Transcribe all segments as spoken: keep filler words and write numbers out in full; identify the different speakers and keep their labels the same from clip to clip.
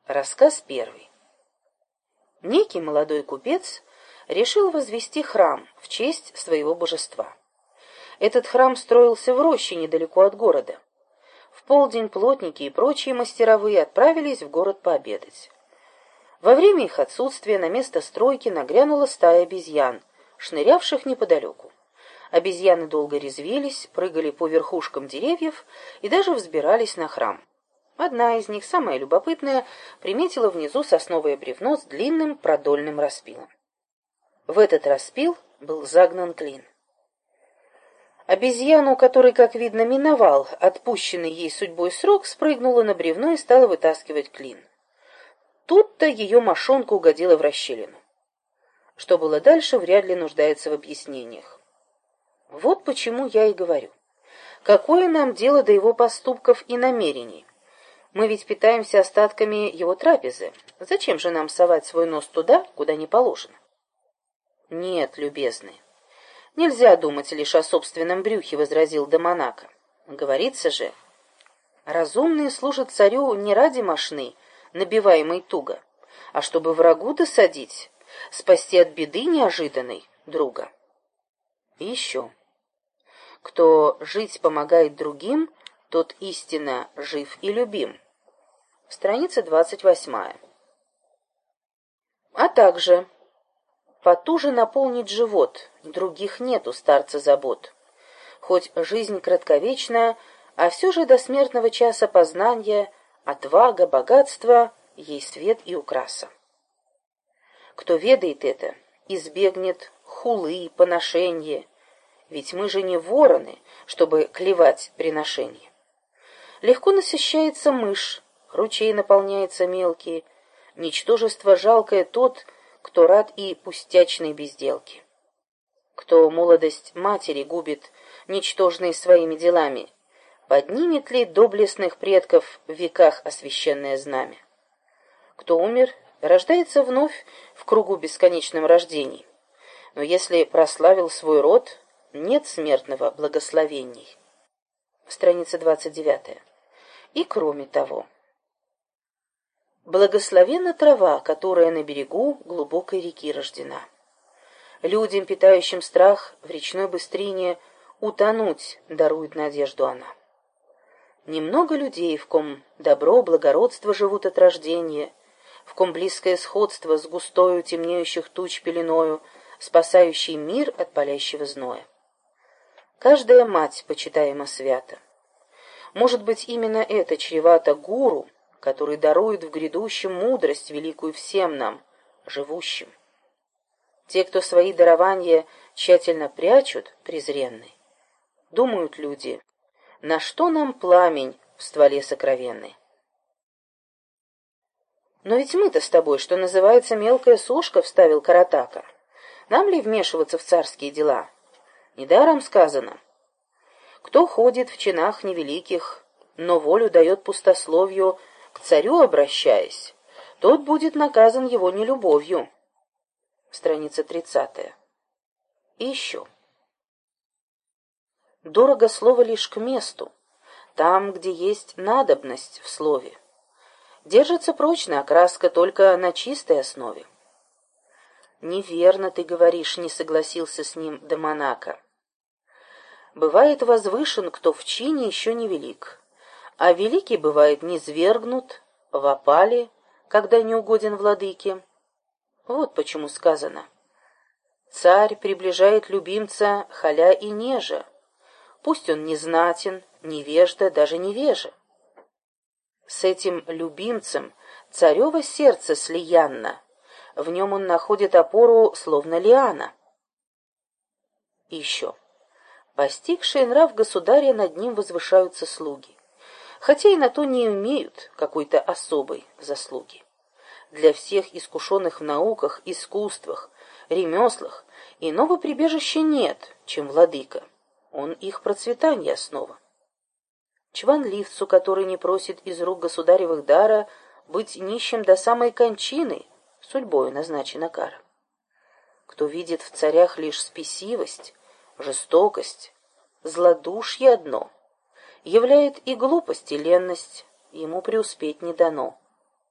Speaker 1: Рассказ первый. Некий молодой купец решил возвести храм в честь своего божества. Этот храм строился в роще недалеко от города. В полдень плотники и прочие мастеровые отправились в город пообедать. Во время их отсутствия на место стройки нагрянула стая обезьян, шнырявших неподалеку. Обезьяны долго резвились, прыгали по верхушкам деревьев и даже взбирались на храм. Одна из них, самая любопытная, приметила внизу сосновое бревно с длинным продольным распилом. В этот распил был загнан клин. Обезьяна, у которой, как видно, миновал отпущенный ей судьбой срок, спрыгнула на бревно и стала вытаскивать клин. Тут-то ее мошонка угодила в расщелину. Что было дальше, вряд ли нуждается в объяснениях. Вот почему я и говорю. Какое нам дело до его поступков и намерений? Мы ведь питаемся остатками его трапезы. Зачем же нам совать свой нос туда, куда не положено? Нет, любезный, нельзя думать лишь о собственном брюхе, возразил Дамонако. Говорится же, разумные служат царю не ради мошны, набиваемой туго, а чтобы врагу досадить, спасти от беды неожиданной друга. И еще. Кто жить помогает другим, тот истинно жив и любим. Страница двадцать восьмая. А также потуже наполнить живот, других нет у старца забот. Хоть жизнь кратковечна, а все же до смертного часа познания, отвага, богатство, ей свет и украса. Кто ведает это, избегнет хулы, поношения, ведь мы же не вороны, чтобы клевать приношение. Легко насыщается мышь, ручей наполняется мелкий, ничтожество жалкое тот, кто рад и пустячной безделке. Кто молодость матери губит, ничтожной своими делами, поднимет ли доблестных предков в веках освященное знамя? Кто умер, рождается вновь в кругу бесконечном рождений, но если прославил свой род, нет смертного благословений. Страница двадцать девятая. И кроме того, благословенна трава, которая на берегу глубокой реки рождена. Людям, питающим страх в речной быстрине, утонуть дарует надежду она. Немного людей, в ком добро, благородство живут от рождения, в ком близкое сходство с густою темнеющих туч пеленою, спасающий мир от палящего зноя. Каждая мать почитаема свято. Может быть, именно это чревато гуру, который дарует в грядущем мудрость великую всем нам, живущим. Те, кто свои дарования тщательно прячут, презренны, думают люди, на что нам пламень в стволе сокровенный. Но ведь мы-то с тобой, что называется, мелкая сошка, вставил Каратака. Нам ли вмешиваться в царские дела? Недаром сказано: кто ходит в чинах невеликих, но волю дает пустословию, к царю обращаясь, тот будет наказан его нелюбовью. Страница тридцатая. И еще. Дорого слово лишь к месту, там, где есть надобность в слове. Держится прочная окраска только на чистой основе. Неверно ты говоришь, не согласился с ним Дамонако. Бывает возвышен, кто в чине еще не велик, а великий бывает низвергнут, в опале, когда не угоден владыке. Вот почему сказано: царь приближает любимца халя и нежа, пусть он не знатен, невежда, даже невежа. С этим любимцем царево сердце слиянно, в нем он находит опору, словно лиана. И еще. Постигшие нрав государя, над ним возвышаются слуги, хотя и на то не имеют какой-то особой заслуги. Для всех искушенных в науках, искусствах, ремеслах иного прибежища нет, чем владыка. Он их процветание основа. Чванливцу, который не просит из рук государевых дара, быть нищим до самой кончины, судьбою назначена кара. Кто видит в царях лишь спесивость, жестокость, злодушье одно, являет и глупость, и ленность, ему преуспеть не дано.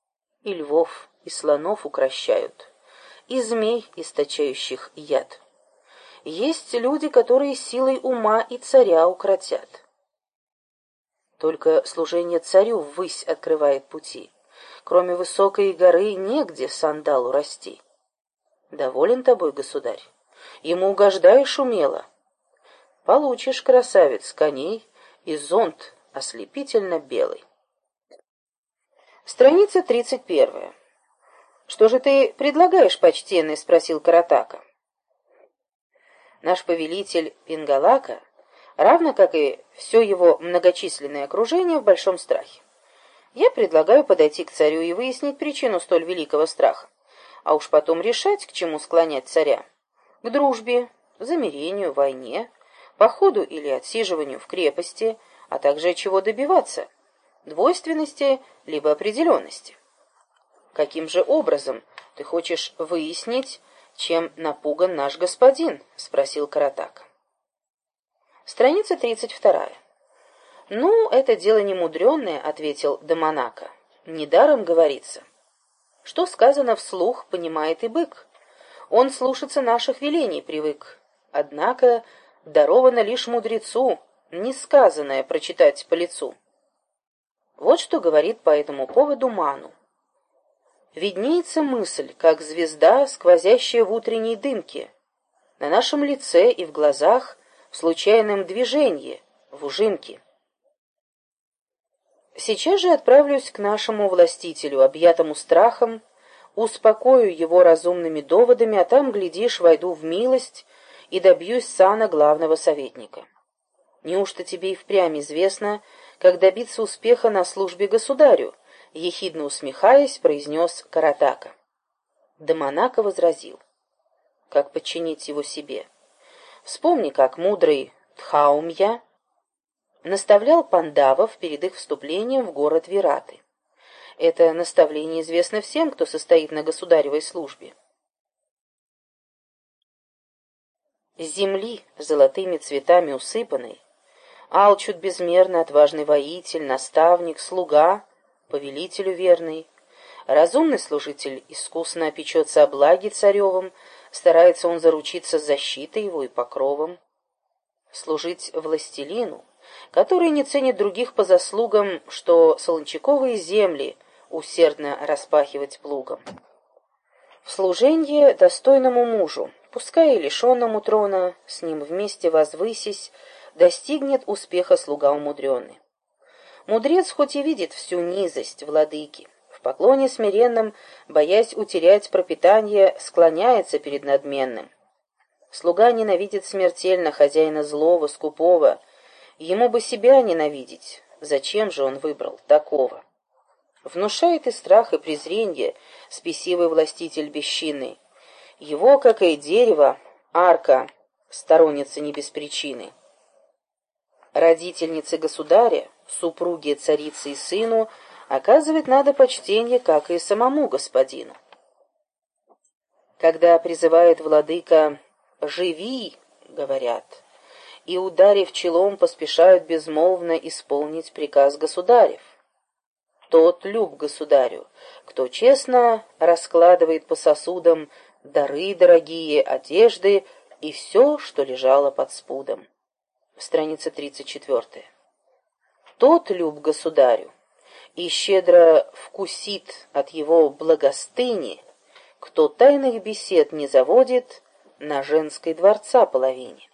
Speaker 1: и львов, и слонов укрощают, и змей, источающих яд. Есть люди, которые силой ума и царя укротят. Только служение царю ввысь открывает пути. Кроме высокой горы негде сандалу расти. Доволен тобой, государь? Ему угождаешь умело? Получишь, красавец, коней и зонт ослепительно белый. Страница тридцать первая. «Что же ты предлагаешь, почтенный?» — спросил Каратака. Наш повелитель Пингалака, равно как и все его многочисленное окружение, в большом страхе. Я предлагаю подойти к царю и выяснить причину столь великого страха, а уж потом решать, к чему склонять царя. К дружбе, замирению, войне, походу или отсиживанию в крепости, а также чего добиваться, двойственности либо определенности. Каким же образом ты хочешь выяснить, чем напуган наш господин? — спросил Каратака. Страница тридцать вторая. «Ну, это дело немудренное», — ответил Даманака. «Недаром говорится. Что сказано вслух, понимает и бык. Он слушаться наших велений привык. Однако даровано лишь мудрецу, несказанное прочитать по лицу». Вот что говорит по этому поводу Ману. «Виднеется мысль, как звезда, сквозящая в утренней дымке, на нашем лице и в глазах, в случайном движении, в ужимке. Сейчас же отправлюсь к нашему властителю, объятому страхом, успокою его разумными доводами, а там, глядишь, войду в милость и добьюсь сана главного советника. Неужто тебе и впрямь известно, как добиться успеха на службе государю?» — ехидно усмехаясь, произнес Каратака. Даманака возразил: «Как подчинить его себе? Вспомни, как мудрый Дхаумья наставлял пандавов перед их вступлением в город Вираты. Это наставление известно всем, кто состоит на государевой службе. С земли, золотыми цветами усыпанной, алчут безмерно отважный воитель, наставник, слуга, повелителю верный. Разумный служитель искусно опечется о благе царевом, старается он заручиться защитой его и покровом. Служить властелину, который не ценит других по заслугам, что солончаковые земли усердно распахивать плугом. В служенье достойному мужу, пускай и лишенному трона, с ним вместе возвысись, достигнет успеха слуга умудренный. Мудрец хоть и видит всю низость владыки, в поклоне смиренном, боясь утерять пропитание, склоняется перед надменным. Слуга ненавидит смертельно хозяина злого, скупого. Ему бы себя ненавидеть. Зачем же он выбрал такого? Внушает и страх, и презренье спесивый властитель бесчинный. Его, как и дерево, арка, сторонница не без причины. Родительнице государя, супруге царицы и сыну, оказывать надо почтение, как и самому господину. Когда призывает владыка «живи», говорят, и, ударив челом, поспешают безмолвно исполнить приказ государев. Тот люб государю, кто честно раскладывает по сосудам дары дорогие, одежды и все, что лежало под спудом. Страница тридцать четвёртая. Тот люб государю и щедро вкусит от его благостыни, кто тайных бесед не заводит на женской дворца половине.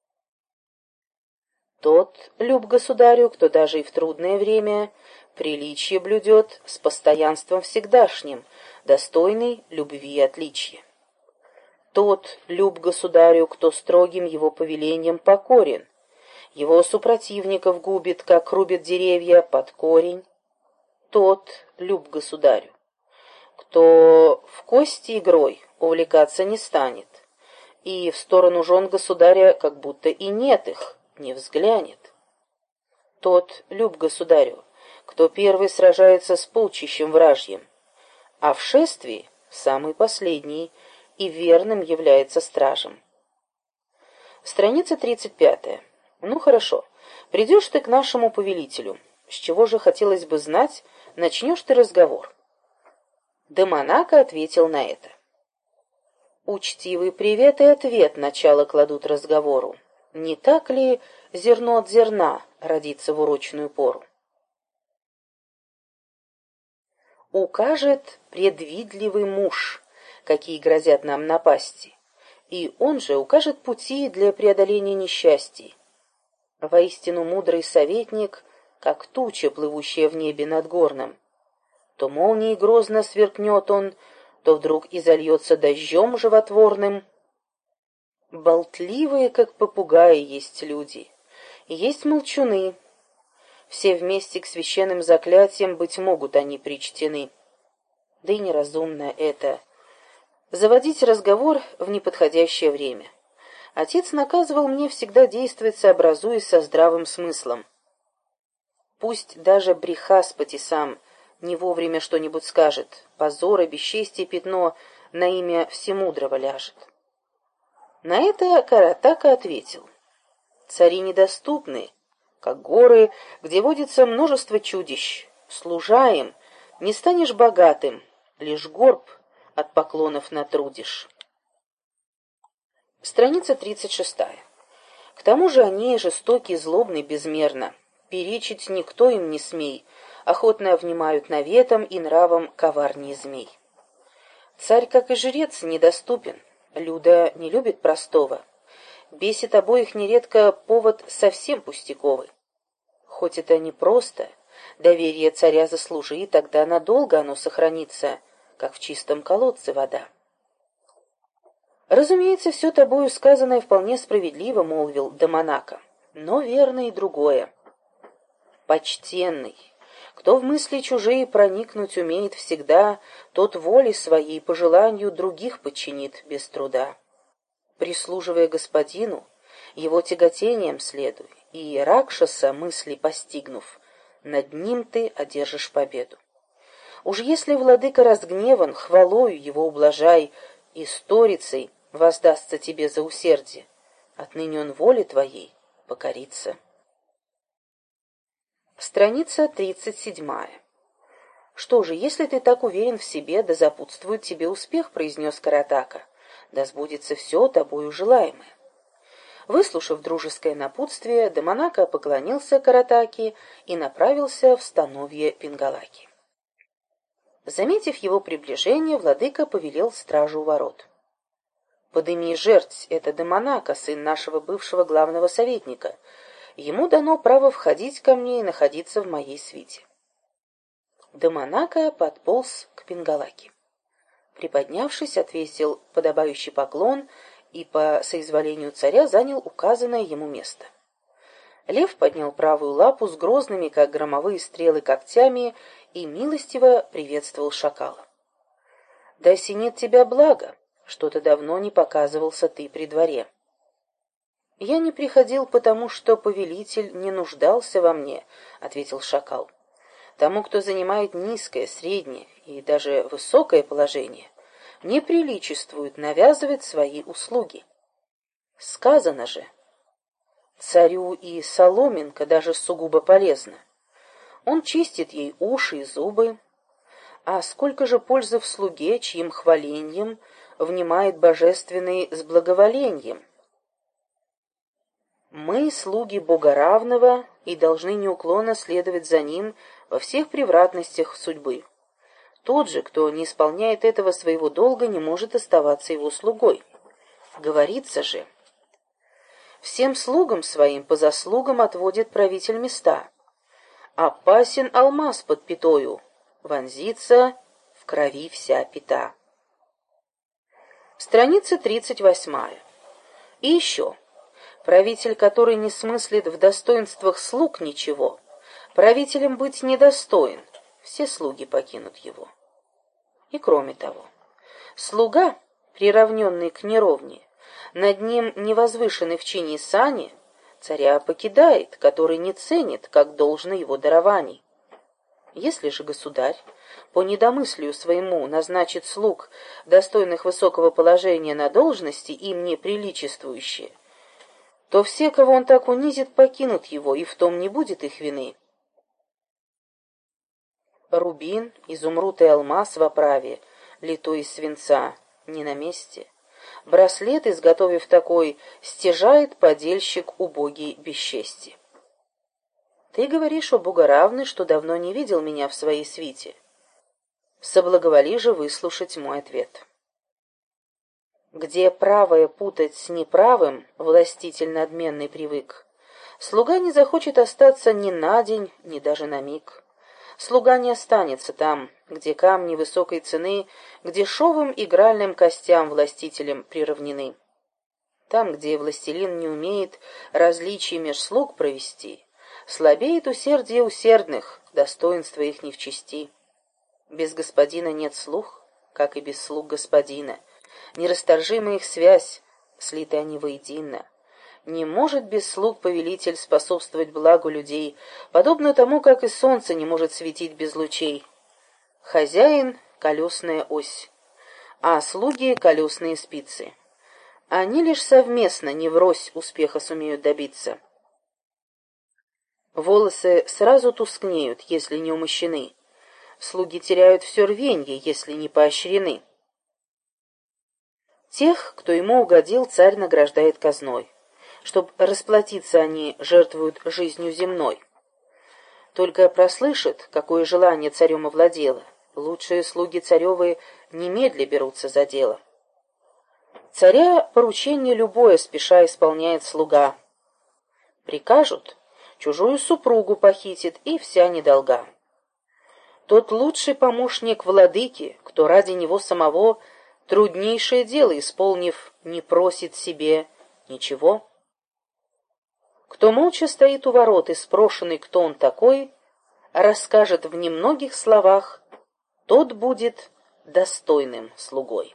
Speaker 1: Тот люб государю, кто даже и в трудное время приличие блюдет с постоянством всегдашним, достойный любви и отличия. Тот люб государю, кто строгим его повелением покорен, его супротивников губит, как рубит деревья под корень. Тот люб государю, кто в кости игрой увлекаться не станет, и в сторону жен государя как будто и нет их, не взглянет. Тот люб государю, кто первый сражается с полчищем вражьим, а в шествии самый последний и верным является стражем. Страница тридцать пятая. Ну хорошо, придешь ты к нашему повелителю. С чего же, хотелось бы знать, начнешь ты разговор? Даманака ответил на это. Учтивый привет и ответ начало кладут разговору. Не так ли зерно от зерна родится в урочную пору? Укажет предвидливый муж, какие грозят нам напасти, и он же укажет пути для преодоления несчастий. Воистину мудрый советник, как туча, плывущая в небе над горным. То молнией грозно сверкнет он, то вдруг и зальется дождем животворным. Болтливые, как попугаи, есть люди, и есть молчуны. Все вместе к священным заклятиям, быть могут, они причтены. Да и неразумно это — заводить разговор в неподходящее время. Отец наказывал мне всегда действовать, сообразуясь со здравым смыслом. Пусть даже Брихаспати сам не вовремя что-нибудь скажет, позор и бесчестие пятно на имя Всемудрого ляжет. На это Каратака ответил: цари недоступны, как горы, где водится множество чудищ. Служа им, не станешь богатым, лишь горб от поклонов натрудишь. Страница тридцать шестая. К тому же они жестоки и злобны безмерно. Перечить никто им не смей, охотно внимают наветам и нравам коварнее змей. Царь, как и жрец, недоступен, люда не любит простого. Бесит обоих нередко повод совсем пустяковый. Хоть это непросто, доверие царя заслужи, тогда надолго оно сохранится, как в чистом колодце вода. Разумеется, все тобою сказанное вполне справедливо, молвил Даманака, но верно и другое. Почтенный, кто в мысли чужие проникнуть умеет всегда, тот воли своей по желанию других подчинит без труда. Прислуживая господину, его тяготением следуй, и Ракшаса мысли постигнув, над ним ты одержишь победу. Уж если владыка разгневан, хвалою его ублажай, и сторицей воздастся тебе за усердие. Отныне он воле твоей покорится. Страница тридцать седьмая. «Что же, если ты так уверен в себе, да запутствует тебе успех», — произнес Каратака, — «да сбудется все тобою желаемое». Выслушав дружеское напутствие, Даманака поклонился Каратаке и направился в становье Пингалаки. Заметив его приближение, владыка повелел стражу у ворот. «Подыми жерть, это Даманака, сын нашего бывшего главного советника. Ему дано право входить ко мне и находиться в моей свите». Даманака подполз к Пингалаке. Приподнявшись, отвесил подобающий поклон и по соизволению царя занял указанное ему место. Лев поднял правую лапу с грозными, как громовые стрелы, когтями и милостиво приветствовал шакала. «Да осенит тебя благо, что-то давно не показывался ты при дворе». «Я не приходил, потому что повелитель не нуждался во мне», — ответил шакал. «Тому, кто занимает низкое, среднее и даже высокое положение, не приличествует навязывать свои услуги. Сказано же, царю и соломинка даже сугубо полезна. Он чистит ей уши и зубы, а сколько же пользы в слуге, чьим хваленьем внимает божественный с благоволением. Мы, слуги Бога равного, и должны неуклонно следовать за ним во всех превратностях судьбы. Тот же, кто не исполняет этого своего долга, не может оставаться его слугой. Говорится же, всем слугам своим по заслугам отводит правитель места. Опасен алмаз под пятою, вонзится в крови вся пята. Страница тридцать восьмая. И еще. Правитель, который не смыслит в достоинствах слуг ничего, правителем быть недостоин, все слуги покинут его. И кроме того, слуга, приравненный к неровне, над ним невозвышенный в чине и сане, царя покидает, который не ценит, как должно его дарований. Если же государь по недомыслию своему назначит слуг, достойных высокого положения на должности, им не приличествующие, то все, кого он так унизит, покинут его, и в том не будет их вины. Рубин, изумруд и алмаз в оправе, литой из свинца, не на месте. Браслет, изготовив такой, стяжает подельщик убогий бесчестье. Ты говоришь, о богоравный, что давно не видел меня в своей свите. Соблаговоли же выслушать мой ответ. Где правое путать с неправым, властитель надменный привык, слуга не захочет остаться ни на день, ни даже на миг. Слуга не останется там, где камни высокой цены к дешевым игральным костям властителям приравнены. Там, где властелин не умеет различий меж слуг провести, слабеет усердие усердных, достоинство их не в чести. Без господина нет слуг, как и без слуг господина. Нерасторжима их связь, слиты они воедино. Не может без слуг повелитель способствовать благу людей, подобно тому, как и солнце не может светить без лучей. Хозяин — колесная ось, а слуги — колесные спицы. Они лишь совместно, не врозь, успеха сумеют добиться. Волосы сразу тускнеют, если не умощены. Слуги теряют все рвенье, если не поощрены. Тех, кто ему угодил, царь награждает казной. Чтоб расплатиться, они жертвуют жизнью земной. Только прослышат, какое желание царем овладело, лучшие слуги царевы немедля берутся за дело. Царя поручение любое спеша исполняет слуга. Прикажут, чужую супругу похитит, и вся недолга. Тот лучший помощник владыки, кто ради него самого труднейшее дело исполнив, не просит себе ничего. Кто молча стоит у ворот и спрошенный, кто он такой, расскажет в немногих словах, тот будет достойным слугой.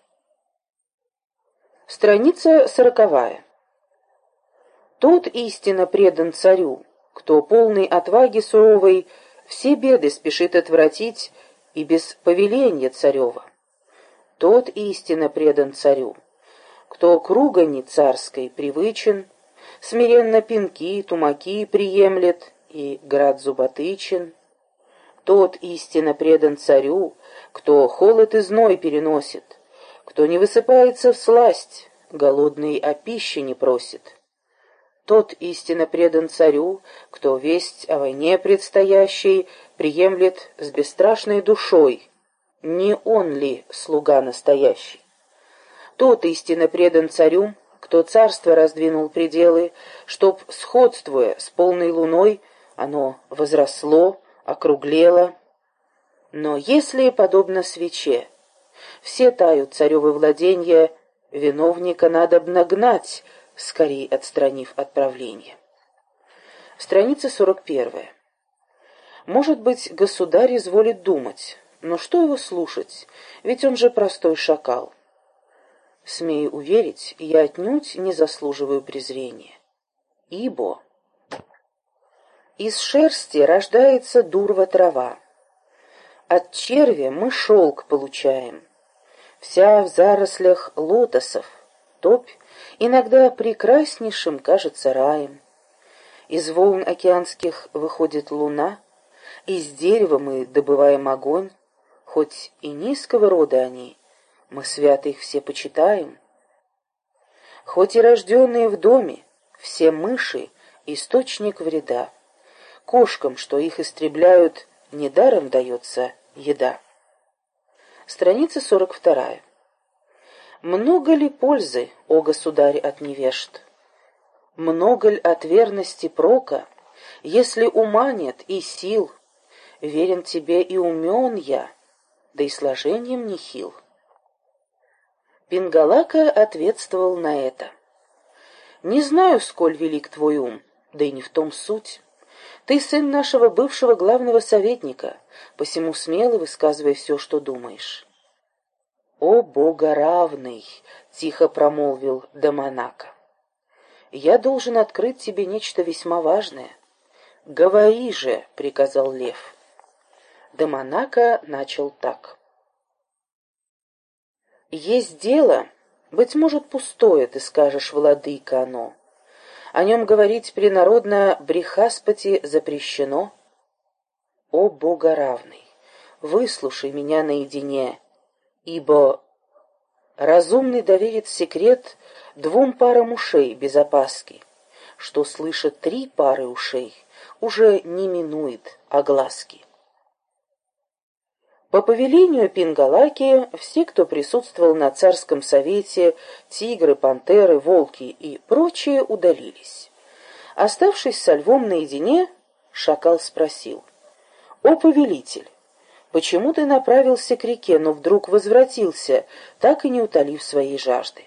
Speaker 1: Страница сороковая. Тот истинно предан царю, кто полный отваги суровой все беды спешит отвратить и без повеления царева. Тот истинно предан царю, кто к ругани царской привычен, смиренно пинки, тумаки приемлет и град зуботычен. Тот истинно предан царю, кто холод и зной переносит, кто не высыпается всласть, голодный о пище не просит. Тот истинно предан царю, кто весть о войне предстоящей приемлет с бесстрашной душой. Не он ли слуга настоящий? Тот истинно предан царю, кто царство раздвинул пределы, чтоб, сходствуя с полной луной, оно возросло, округлело. Но если, подобно свече, все тают царевы владенья, виновника надобно гнать, скорей отстранив от правления. Страница сорок первая. Может быть, государь изволит думать, но что его слушать, ведь он же простой шакал. Смею уверить, я отнюдь не заслуживаю презрения. Ибо из шерсти рождается дурва трава, от червя мы шелк получаем, вся в зарослях лотосов, топь иногда прекраснейшим кажется раем. Из волн океанских выходит луна, из дерева мы добываем огонь, хоть и низкого рода они, мы свято их все почитаем. Хоть и рожденные в доме, все мыши — источник вреда. Кошкам, что их истребляют, недаром дается еда. Страница сорок вторая. Много ли пользы, о государь, от невежд? Много ли от верности прока, если ума нет и сил? Верен тебе и умен я, да и сложением нехил. Пингалака ответствовал на это. Не знаю, сколь велик твой ум, да и не в том суть. Ты сын нашего бывшего главного советника, посему смело высказывай все, что думаешь. «О, богоравный!» — тихо промолвил Даманака. «Я должен открыть тебе нечто весьма важное». «Говори же!» — приказал лев. Даманака начал так. «Есть дело, быть может, пустое, ты скажешь, владыка, оно. О нем говорить принародно Брихаспати запрещено. О, богоравный! выслушай меня наедине, ибо разумный доверит секрет двум парам ушей без опаски. Что слышат три пары ушей, уже не минует огласки. По повелению Пингалаки все, кто присутствовал на царском совете, тигры, пантеры, волки и прочие, удалились. Оставшись со львом наедине, шакал спросил: «О, повелитель, почему ты направился к реке, но вдруг возвратился, так и не утолив своей жажды?»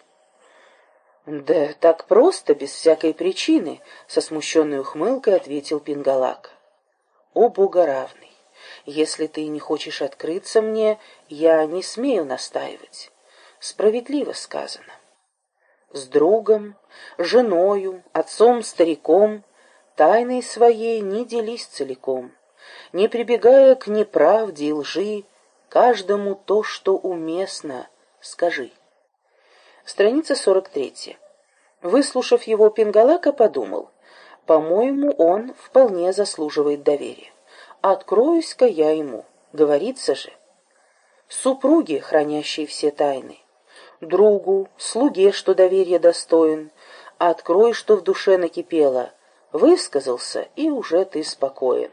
Speaker 1: «Да так просто, без всякой причины», — со смущенной ухмылкой ответил Пингалака. «О, богоравный, если ты не хочешь открыться мне, я не смею настаивать. Справедливо сказано. С другом, женою, отцом-стариком тайной своей не делись целиком, не прибегая к неправде и лжи, каждому то, что уместно, скажи». Страница сорок третья. Выслушав его, Пингалака подумал: «По-моему, он вполне заслуживает доверия. Откроюсь-ка я ему, говорится же. Супруге, хранящей все тайны, другу, слуге, что доверие достоин, открой, что в душе накипело, высказался, и уже ты спокоен.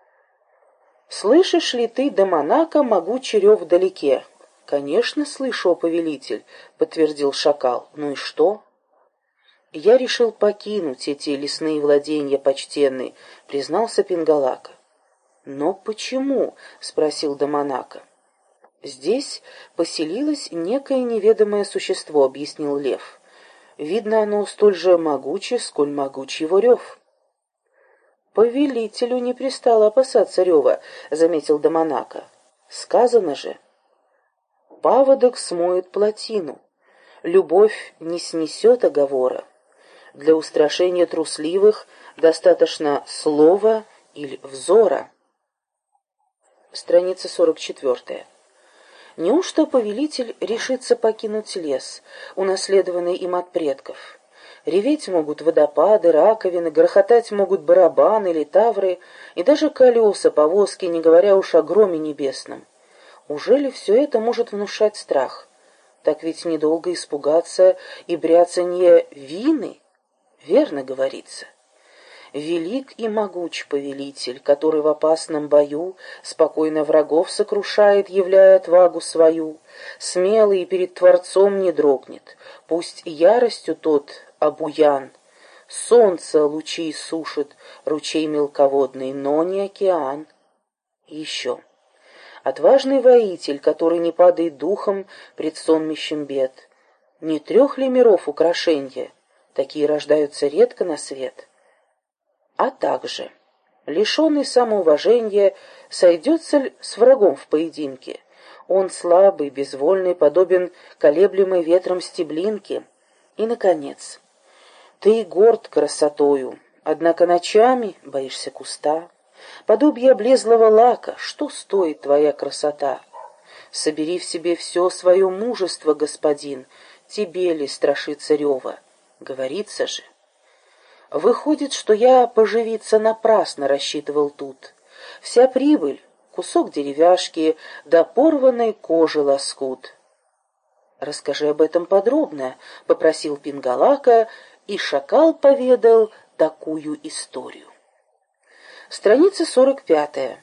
Speaker 1: Слышишь ли ты до Монако могучий рев вдалеке?» «Конечно, слышу, о повелитель», — подтвердил шакал. «Ну и что?» «Я решил покинуть эти лесные владения почтенные», — признался Пингалака. «Но почему?» — спросил Даманака. «Здесь поселилось некое неведомое существо», — объяснил лев. «Видно, оно столь же могуче, сколь могуч его рев». «Повелителю не пристало опасаться рева», — заметил Даманака. «Сказано же: паводок смоет плотину, любовь не снесет оговора. Для устрашения трусливых достаточно слова или взора». Страница сорок четвертая. Неужто повелитель решится покинуть лес, унаследованный им от предков? Реветь могут водопады, раковины, грохотать могут барабаны, литавры и даже колеса повозки, не говоря уж о громе небесном. Ужели все это может внушать страх? Так ведь недолго испугаться и бряцанье вины, верно говорится. Велик и могуч повелитель, который в опасном бою спокойно врагов сокрушает, являя отвагу свою, смелый и перед Творцом не дрогнет, пусть яростью тот обуян. Солнце лучи сушит, ручей мелководный, но не океан. И еще. Отважный воитель, который не падает духом пред сонмищем бед. Не трех ли миров украшенья? Такие рождаются редко на свет. А также, лишенный самоуважения, сойдется ли с врагом в поединке? Он слабый, безвольный, подобен колеблемой ветром стеблинке. И, наконец, ты горд красотою, однако ночами боишься куста. Подобие облезлого лака, что стоит твоя красота? Собери в себе все свое мужество, господин, тебе ли страшится рева? Говорится же. Выходит, что я поживиться напрасно рассчитывал тут. Вся прибыль — кусок деревяшки, да порванной кожи лоскут. «Расскажи об этом подробно», — попросил Пингалака, и шакал поведал такую историю. Страница сорок пятая.